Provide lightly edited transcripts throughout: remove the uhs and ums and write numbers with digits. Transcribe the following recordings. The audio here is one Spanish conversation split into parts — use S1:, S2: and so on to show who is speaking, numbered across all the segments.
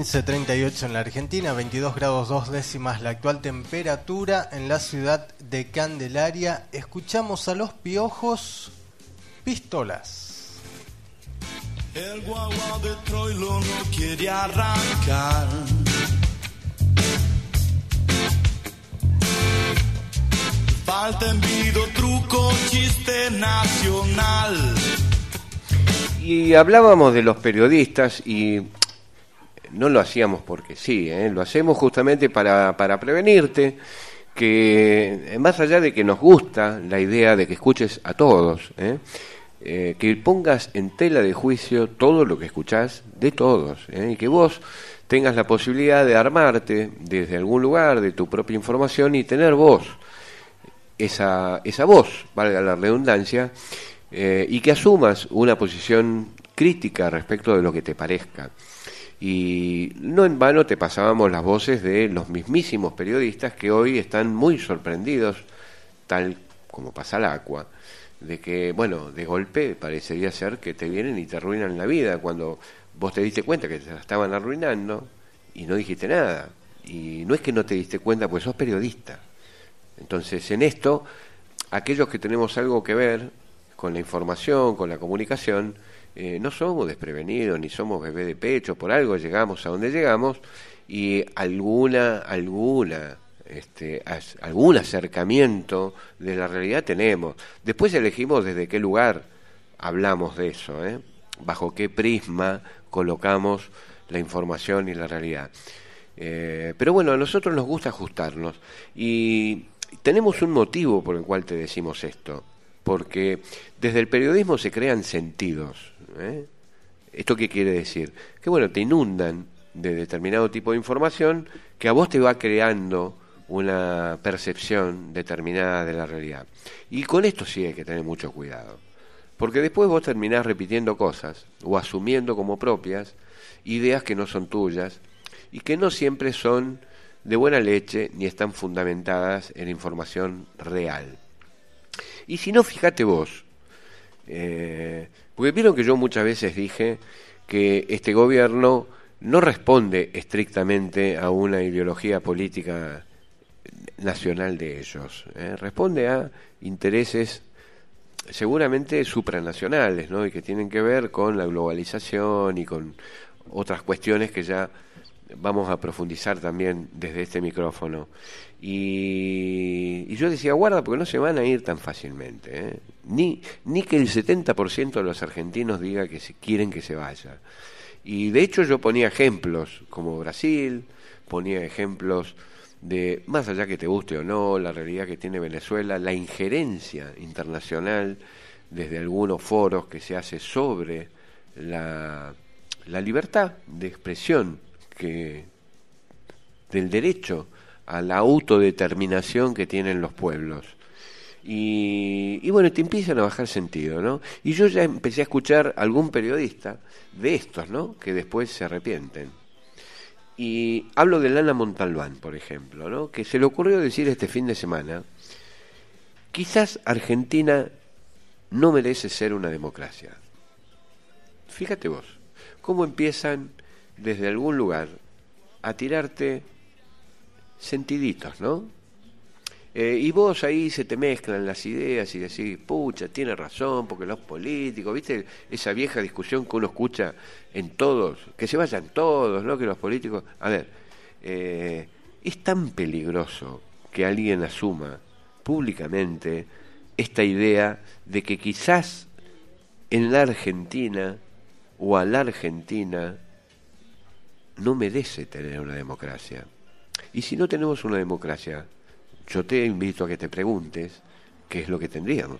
S1: 15:38 en la Argentina, 22 grados 2 décimas la actual temperatura en la ciudad de Candelaria. Escuchamos a Los Piojos, Pistolas.
S2: El guagua de Troilo no quiere arrancar. Falta envido, truco, chiste nacional.
S3: Y hablábamos de los periodistas y no lo hacíamos porque sí, lo hacemos justamente para prevenirte, que más allá de que nos gusta la idea de que escuches a todos, que pongas en tela de juicio todo lo que escuchás de todos, y que vos tengas la posibilidad de armarte desde algún lugar de tu propia información y tener vos esa voz, valga la redundancia, y que asumas una posición crítica respecto de lo que te parezca. Y no en vano te pasábamos las voces de los mismísimos periodistas que hoy están muy sorprendidos, tal como pasa el agua, de que, bueno, de golpe parecería ser que te vienen y te arruinan la vida, cuando vos te diste cuenta que te la estaban arruinando y no dijiste nada. Y no es que no te diste cuenta, pues sos periodista. Entonces, en esto, aquellos que tenemos algo que ver con la información, con la comunicación, no somos desprevenidos, ni somos bebé de pecho, por algo llegamos a donde llegamos, y algún acercamiento de la realidad tenemos. Después elegimos desde qué lugar hablamos de eso, bajo qué prisma colocamos la información y la realidad. Pero bueno, a nosotros nos gusta ajustarnos, y tenemos un motivo por el cual te decimos esto, porque desde el periodismo se crean sentidos. ¿Esto qué quiere decir? Que bueno, te inundan de determinado tipo de información que a vos te va creando una percepción determinada de la realidad. Y con esto sí hay que tener mucho cuidado, porque después vos terminás repitiendo cosas o asumiendo como propias ideas que no son tuyas y que no siempre son de buena leche ni están fundamentadas en información real. Y si no, fíjate vos, porque vieron que yo muchas veces dije que este gobierno no responde estrictamente a una ideología política nacional de ellos, responde a intereses seguramente supranacionales, ¿no? Y que tienen que ver con la globalización y con otras cuestiones que ya vamos a profundizar también desde este micrófono. Y yo decía, guarda, porque no se van a ir tan fácilmente, ni que el 70% de los argentinos diga que quieren que se vaya. Y de hecho yo ponía ejemplos como Brasil, ponía ejemplos de, más allá que te guste o no, la realidad que tiene Venezuela, la injerencia internacional desde algunos foros que se hace sobre la libertad de expresión, del derecho a la autodeterminación que tienen los pueblos. Y bueno, te empiezan a bajar sentido, ¿no? Y yo ya empecé a escuchar algún periodista de estos, ¿no?, que después se arrepienten. Y hablo de Lana Montalbán, por ejemplo, ¿no?, que se le ocurrió decir este fin de semana: quizás Argentina no merece ser una democracia. Fíjate vos, cómo empiezan desde algún lugar a tirarte sentiditos, ¿no? Y vos ahí se te mezclan las ideas y decís, pucha, tiene razón, porque los políticos, ¿viste? Esa vieja discusión que uno escucha en todos, que se vayan todos, ¿no? Que los políticos... A ver, es tan peligroso que alguien asuma públicamente esta idea de que quizás en la Argentina o a la Argentina no merece tener una democracia. Y si no tenemos una democracia, yo te invito a que te preguntes qué es lo que tendríamos.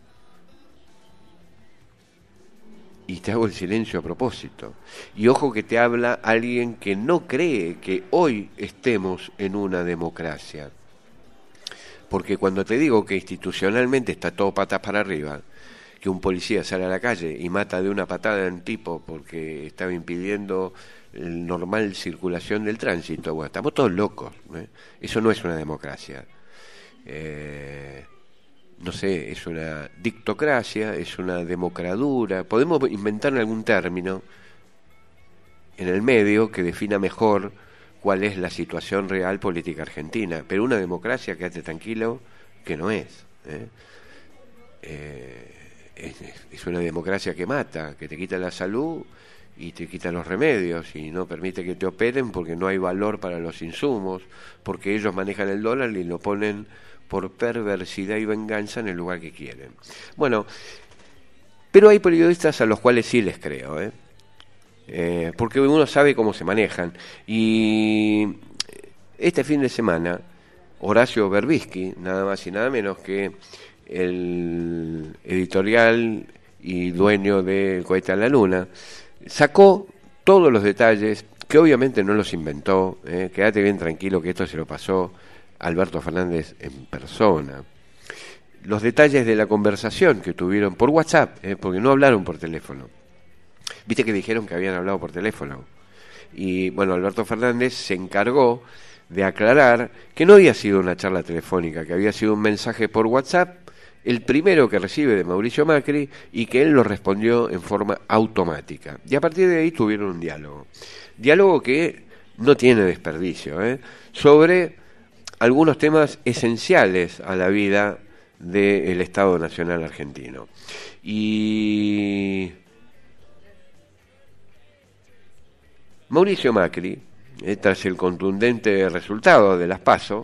S3: Y te hago el silencio a propósito. Y ojo que te habla alguien que no cree que hoy estemos en una democracia. Porque cuando te digo que institucionalmente está todo patas para arriba, que un policía sale a la calle y mata de una patada a un tipo porque estaba impidiendo la normal circulación del tránsito, bueno, estamos todos locos, Eso no es una democracia. No sé, es una dictocracia, es una democradura, podemos inventar algún término en el medio que defina mejor cuál es la situación real política argentina. Pero una democracia, quédate tranquilo, que no es. Es una democracia que mata, que te quita la salud y te quita los remedios y no permite que te operen porque no hay valor para los insumos, porque ellos manejan el dólar y lo ponen por perversidad y venganza en el lugar que quieren. Bueno, pero hay periodistas a los cuales sí les creo, porque uno sabe cómo se manejan. Y este fin de semana, Horacio Berbisky, nada más y nada menos que el editorial y dueño de Cohete a la Luna, sacó todos los detalles, que obviamente no los inventó, quédate bien tranquilo que esto se lo pasó Alberto Fernández en persona. Los detalles de la conversación que tuvieron por WhatsApp, porque no hablaron por teléfono. Viste que dijeron que habían hablado por teléfono. Y bueno, Alberto Fernández se encargó de aclarar que no había sido una charla telefónica, que había sido un mensaje por WhatsApp, el primero que recibe de Mauricio Macri, y que él lo respondió en forma automática. Y a partir de ahí tuvieron un diálogo. Diálogo que no tiene desperdicio, sobre algunos temas esenciales a la vida del Estado Nacional argentino. Y Mauricio Macri, tras el contundente resultado de las PASO,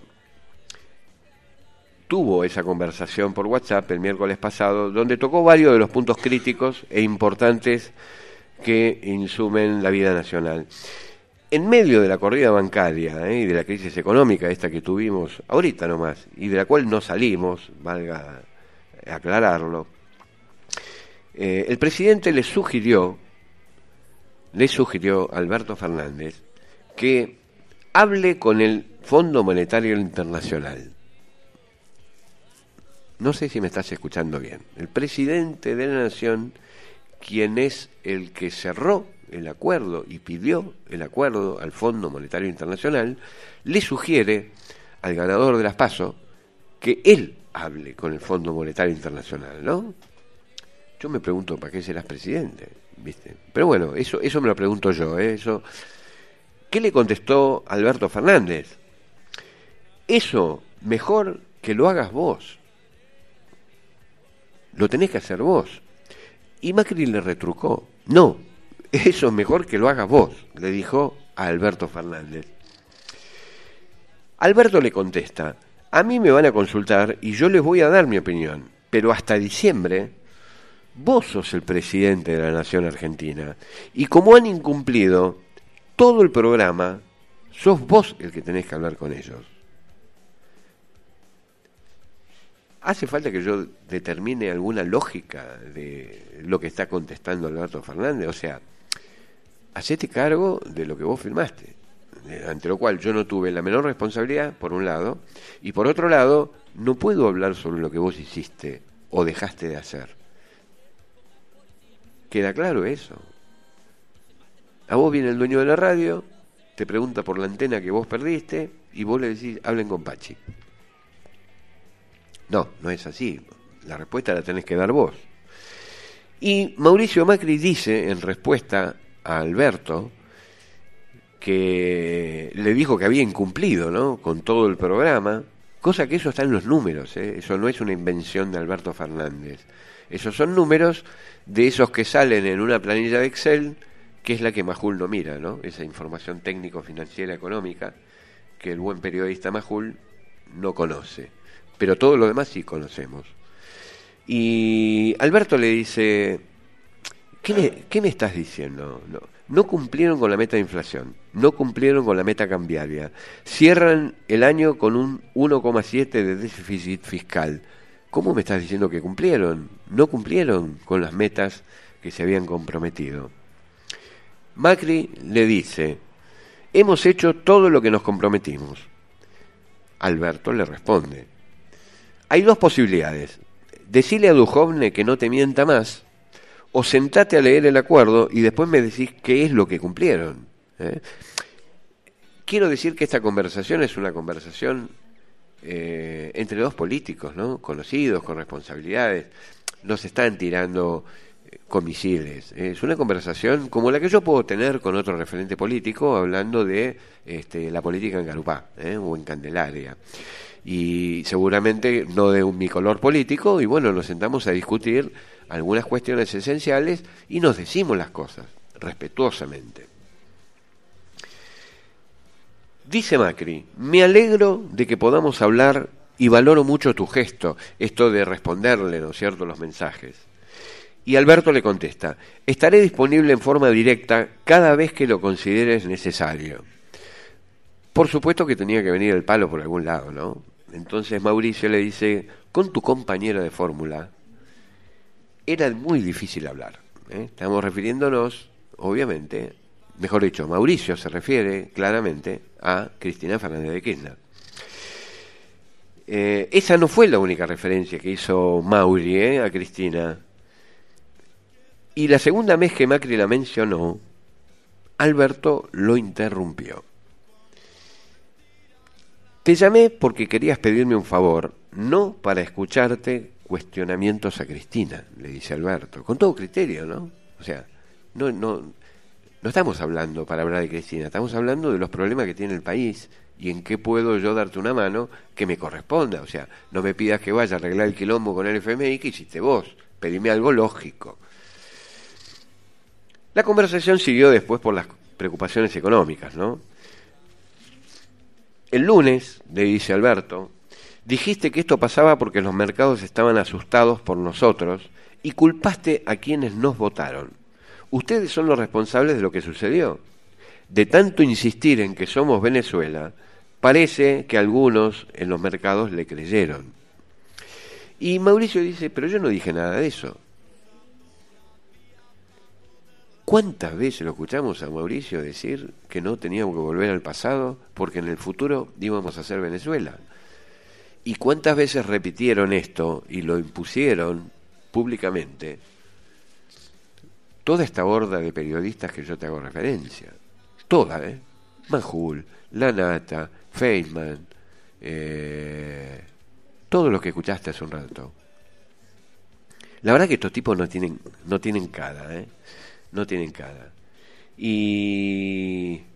S3: tuvo esa conversación por WhatsApp el miércoles pasado, donde tocó varios de los puntos críticos e importantes que insumen la vida nacional. En medio de la corrida bancaria y de la crisis económica esta que tuvimos ahorita nomás, y de la cual no salimos, valga aclararlo, el presidente le sugirió a Alberto Fernández que hable con el Fondo Monetario Internacional. No sé si me estás escuchando bien. El presidente de la Nación, quien es el que cerró el acuerdo y pidió el acuerdo al Fondo Monetario Internacional, le sugiere al ganador de las PASO que él hable con el Fondo Monetario Internacional, ¿no? Yo me pregunto, ¿para qué serás presidente? ¿Viste? Pero bueno, eso me lo pregunto yo, eso. ¿Qué le contestó Alberto Fernández? Eso mejor que lo hagas vos. Lo tenés que hacer vos. Y Macri le retrucó. No, eso es mejor que lo hagas vos, le dijo a Alberto Fernández. Alberto le contesta, a mí me van a consultar y yo les voy a dar mi opinión, pero hasta diciembre vos sos el presidente de la Nación Argentina. Y como han incumplido todo el programa, sos vos el que tenés que hablar con ellos. ¿Hace falta que yo determine alguna lógica de lo que está contestando Alberto Fernández? O sea, hacete cargo de lo que vos firmaste, ante lo cual yo no tuve la menor responsabilidad, por un lado, y por otro lado, no puedo hablar sobre lo que vos hiciste o dejaste de hacer. ¿Queda claro eso? A vos viene el dueño de la radio, te pregunta por la antena que vos perdiste, y vos le decís, hablen con Pachi. No, no es así. La respuesta la tenés que dar vos. Y Mauricio Macri dice, en respuesta a Alberto, que le dijo que había incumplido, ¿no?, con todo el programa, cosa que eso está en los números, eso no es una invención de Alberto Fernández. Esos son números de esos que salen en una planilla de Excel, que es la que Majul no mira, ¿no? Esa información técnico-financiera económica que el buen periodista Majul no conoce. Pero todo lo demás sí conocemos. Y Alberto le dice, ¿qué me estás diciendo? No cumplieron con la meta de inflación, no cumplieron con la meta cambiaria, cierran el año con un 1,7 de déficit fiscal. ¿Cómo me estás diciendo que cumplieron? No cumplieron con las metas que se habían comprometido. Macri le dice, hemos hecho todo lo que nos comprometimos. Alberto le responde, hay dos posibilidades. Decile a Duhovne que no te mienta más, o sentate a leer el acuerdo y después me decís qué es lo que cumplieron. Quiero decir que esta conversación es una conversación entre dos políticos, ¿no?, conocidos, con responsabilidades. No se están tirando con misiles. Es una conversación como la que yo puedo tener con otro referente político hablando de la política en Garupá o en Candelaria. Y seguramente no de mi color político, y bueno, nos sentamos a discutir algunas cuestiones esenciales y nos decimos las cosas respetuosamente. Dice Macri: me alegro de que podamos hablar y valoro mucho tu gesto, esto de responderle, ¿no es cierto?, los mensajes. Y Alberto le contesta: estaré disponible en forma directa cada vez que lo consideres necesario. Por supuesto que tenía que venir el palo por algún lado, ¿no? Entonces Mauricio le dice: con tu compañero de fórmula era muy difícil hablar. Estamos refiriéndonos, obviamente, mejor dicho, Mauricio se refiere claramente a Cristina Fernández de Kirchner. Esa no fue la única referencia que hizo Mauri a Cristina. Y la segunda vez que Macri la mencionó, Alberto lo interrumpió. Te llamé porque querías pedirme un favor, no para escucharte cuestionamientos a Cristina, le dice Alberto, con todo criterio, ¿no? O sea, no estamos hablando para hablar de Cristina, estamos hablando de los problemas que tiene el país y en qué puedo yo darte una mano que me corresponda. O sea, no me pidas que vaya a arreglar el quilombo con el FMI que hiciste vos, pedime algo lógico. La conversación siguió después por las preocupaciones económicas, ¿no? El lunes, le dice Alberto, dijiste que esto pasaba porque los mercados estaban asustados por nosotros y culpaste a quienes nos votaron. Ustedes son los responsables de lo que sucedió. De tanto insistir en que somos Venezuela, parece que algunos en los mercados le creyeron. Y Mauricio dice: pero yo no dije nada de eso. ¿Cuántas veces lo escuchamos a Mauricio decir que no teníamos que volver al pasado porque en el futuro íbamos a ser Venezuela? ¿Y cuántas veces repitieron esto y lo impusieron públicamente toda esta horda de periodistas que yo te hago referencia? Toda, Majul, Lanata, Feynman, todo lo que escuchaste hace un rato. La verdad que estos tipos no tienen cara, no tienen cara. Y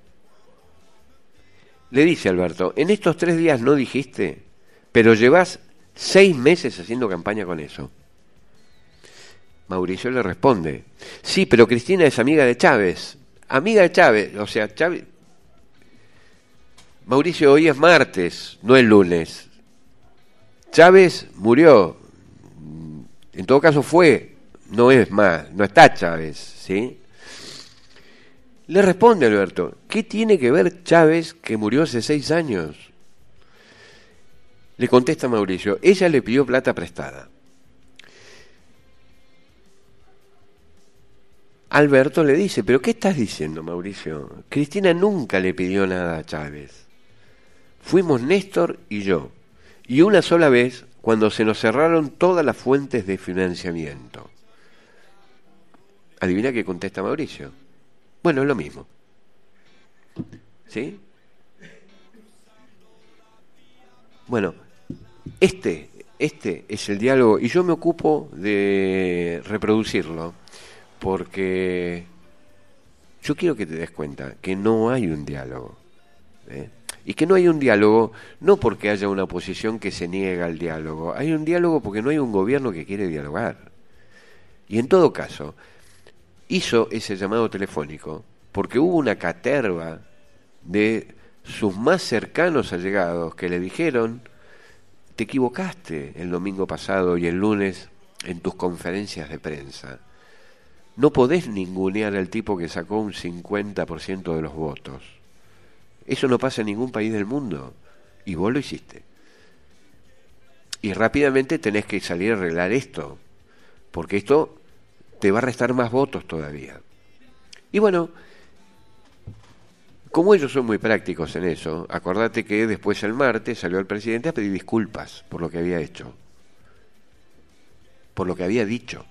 S3: le dice Alberto: en estos 3 días no dijiste, pero llevas 6 meses haciendo campaña con eso. Mauricio le responde: sí, pero Cristina es amiga de Chávez. Amiga de Chávez, o sea, Chávez. Mauricio, hoy es martes, no es lunes. Chávez murió. En todo caso fue, no es más, no está Chávez, ¿sí? Le responde Alberto: ¿qué tiene que ver Chávez que murió hace 6 años? Le contesta Mauricio: ella le pidió plata prestada. Alberto le dice: ¿pero qué estás diciendo, Mauricio? Cristina nunca le pidió nada a Chávez. Fuimos Néstor y yo, y una sola vez cuando se nos cerraron todas las fuentes de financiamiento. ¿Adivina qué contesta Mauricio? Bueno, es lo mismo. ¿Sí? Bueno, este es el diálogo y yo me ocupo de reproducirlo porque yo quiero que te des cuenta que no hay un diálogo. Y que no hay un diálogo no porque haya una oposición que se niega al diálogo. Hay un diálogo porque no hay un gobierno que quiere dialogar. Y en todo caso, hizo ese llamado telefónico porque hubo una caterva de sus más cercanos allegados que le dijeron: te equivocaste el domingo pasado y el lunes en tus conferencias de prensa. No podés ningunear al tipo que sacó un 50% de los votos. Eso no pasa en ningún país del mundo. Y vos lo hiciste. Y rápidamente tenés que salir a arreglar esto, porque esto te va a restar más votos todavía. Y bueno, como ellos son muy prácticos en eso, acordate que después el martes salió el presidente a pedir disculpas por lo que había hecho, por lo que había dicho.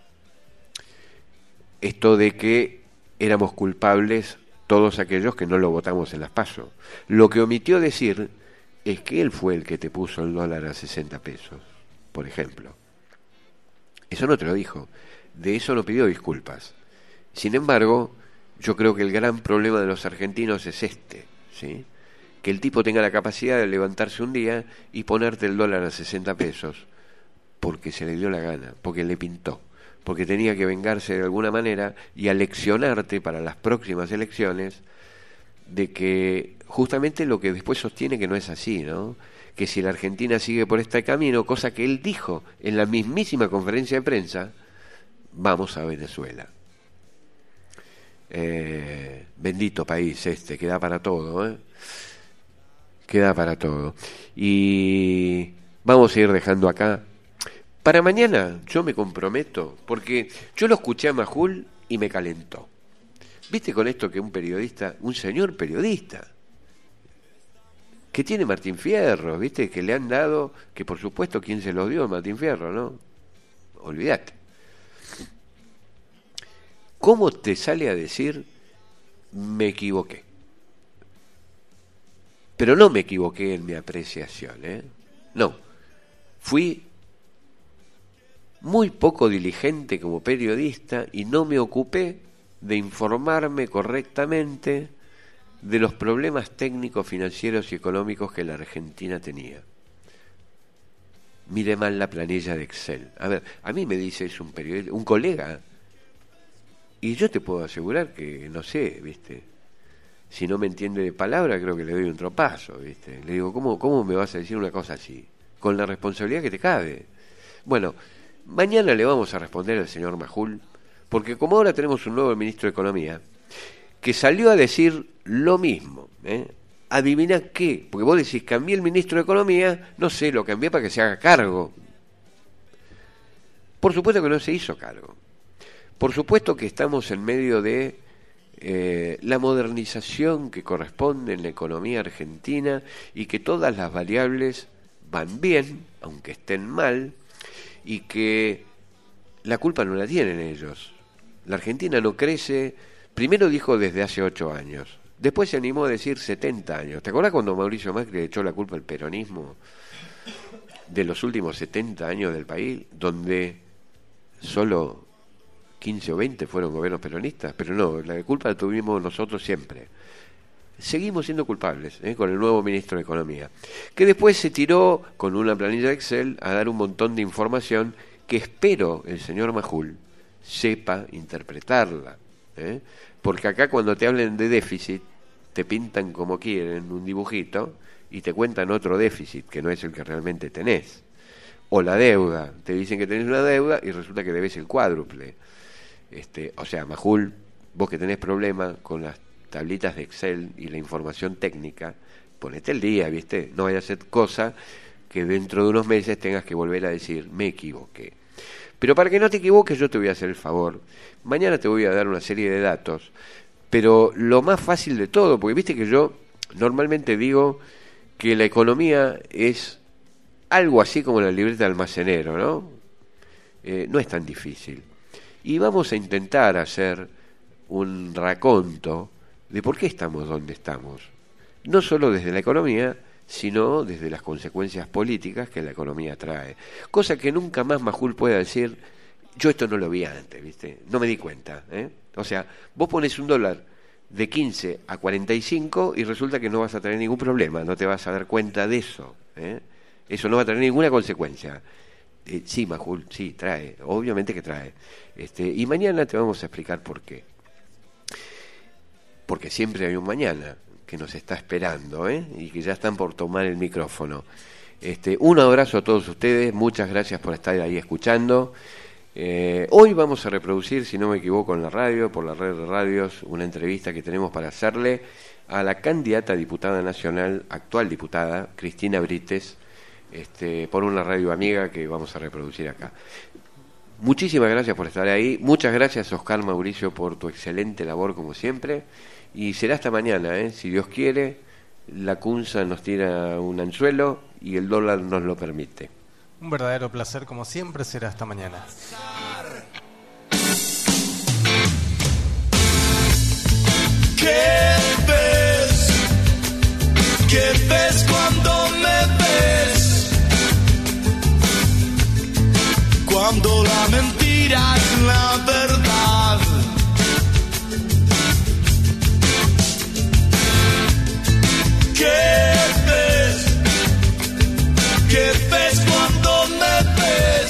S3: Esto de que éramos culpables todos aquellos que no lo votamos en las PASO. Lo que omitió decir es que él fue el que te puso el dólar a 60 pesos, por ejemplo. Eso no te lo dijo. de eso no pidió disculpas. Sin embargo, yo creo que el gran problema de los argentinos es ¿sí? Que el tipo tenga la capacidad de levantarse un día y ponerte el dólar a 60 pesos, porque se le dio la gana, porque le pintó, porque tenía que vengarse de alguna manera y aleccionarte para las próximas elecciones de que justamente lo que después sostiene que no es así, ¿no? Que si la Argentina sigue por este camino, cosa que él dijo en la mismísima conferencia de prensa, vamos a Venezuela. Bendito país que da para todo, que da para todo. Y vamos a ir dejando acá. Para mañana yo me comprometo, porque yo lo escuché a Majul y me calentó. ¿Viste con esto que un periodista, un señor periodista, que tiene Martín Fierro, viste, que le han dado, que por supuesto quién se los dio, Martín Fierro, ¿no? Olvídate. ¿Cómo te sale a decir me equivoqué? Pero no me equivoqué en mi apreciación, No, fui muy poco diligente como periodista y no me ocupé de informarme correctamente de los problemas técnicos, financieros y económicos que la Argentina tenía. Mire mal la planilla de Excel. A ver, a mí me dice es un periodista, un colega, y yo te puedo asegurar que, no sé, ¿viste? Si no me entiende de palabra, creo que le doy un tropazo, ¿viste? Le digo, ¿cómo me vas a decir una cosa así? Con la responsabilidad que te cabe. Bueno, mañana le vamos a responder al señor Majul, porque como ahora tenemos un nuevo ministro de Economía, que salió a decir lo mismo, Adivina qué, porque vos decís, cambié el ministro de Economía, no sé, lo cambié para que se haga cargo. Por supuesto que no se hizo cargo. Por supuesto que estamos en medio de la modernización que corresponde en la economía argentina y que todas las variables van bien, aunque estén mal, y que la culpa no la tienen ellos. La Argentina no crece, primero dijo desde hace 8 años, después se animó a decir 70 años. ¿Te acuerdas cuando Mauricio Macri le echó la culpa al peronismo de los últimos 70 años del país, donde solo 15 o 20 fueron gobiernos peronistas? Pero no, la culpa la tuvimos nosotros siempre. Seguimos siendo culpables con el nuevo ministro de Economía, que después se tiró con una planilla de Excel a dar un montón de información que espero el señor Majul sepa interpretarla, porque acá cuando te hablen de déficit te pintan como quieren un dibujito y te cuentan otro déficit que no es el que realmente tenés, o la deuda, te dicen que tenés una deuda y resulta que debes el cuádruple. O sea, Majul, vos que tenés problema con las tablitas de Excel y la información técnica, ponete el día, ¿viste? No vaya a ser cosa que dentro de unos meses tengas que volver a decir me equivoqué. Pero para que no te equivoques, yo te voy a hacer el favor. Mañana te voy a dar una serie de datos, pero lo más fácil de todo, porque viste que yo normalmente digo que la economía es algo así como la libreta de almacenero, ¿no? No es tan difícil. Y vamos a intentar hacer un raconto de por qué estamos donde estamos. No solo desde la economía, sino desde las consecuencias políticas que la economía trae. Cosa que nunca más Majul pueda decir, yo esto no lo vi antes, ¿viste? No me di cuenta, O sea, vos pones un dólar de 15 a 45 y resulta que no vas a tener ningún problema, no te vas a dar cuenta de eso, Eso no va a tener ninguna consecuencia. Sí, Majul, sí, trae, obviamente que trae. Y mañana te vamos a explicar por qué. Porque siempre hay un mañana que nos está esperando, y que ya están por tomar el micrófono. Un abrazo a todos ustedes, muchas gracias por estar ahí escuchando. Hoy vamos a reproducir, si no me equivoco, en la radio, por la red de radios, una entrevista que tenemos para hacerle a la candidata a diputada nacional, actual diputada, Cristina Brites, por una radio amiga que vamos a reproducir acá. Muchísimas gracias por estar ahí, muchas gracias Oscar Mauricio por tu excelente labor como siempre, y será hasta mañana, si Dios quiere, la CUNSA nos tira un anzuelo y el dólar nos lo permite.
S1: Un verdadero placer como siempre, será hasta mañana.
S2: ¿Qué ves? ¿Qué ves cuando me ves? Cuando la mentira mentira es la verdad. ¿Qué ves? ¿Qué ves cuando me ves?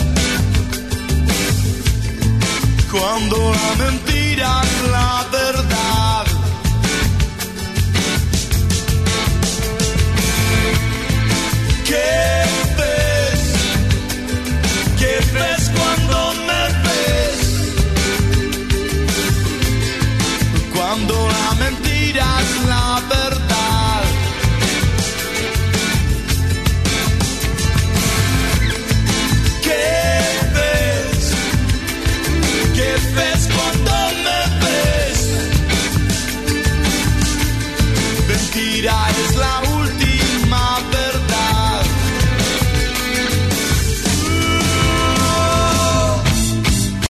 S2: Cuando la mentira es la verdad. ¿Qué ves? ¿Qué ves cuando me ves? Cuando la mentira es la verdad. ¿Qué ves? ¿Qué ves cuando me ves? Mentira es la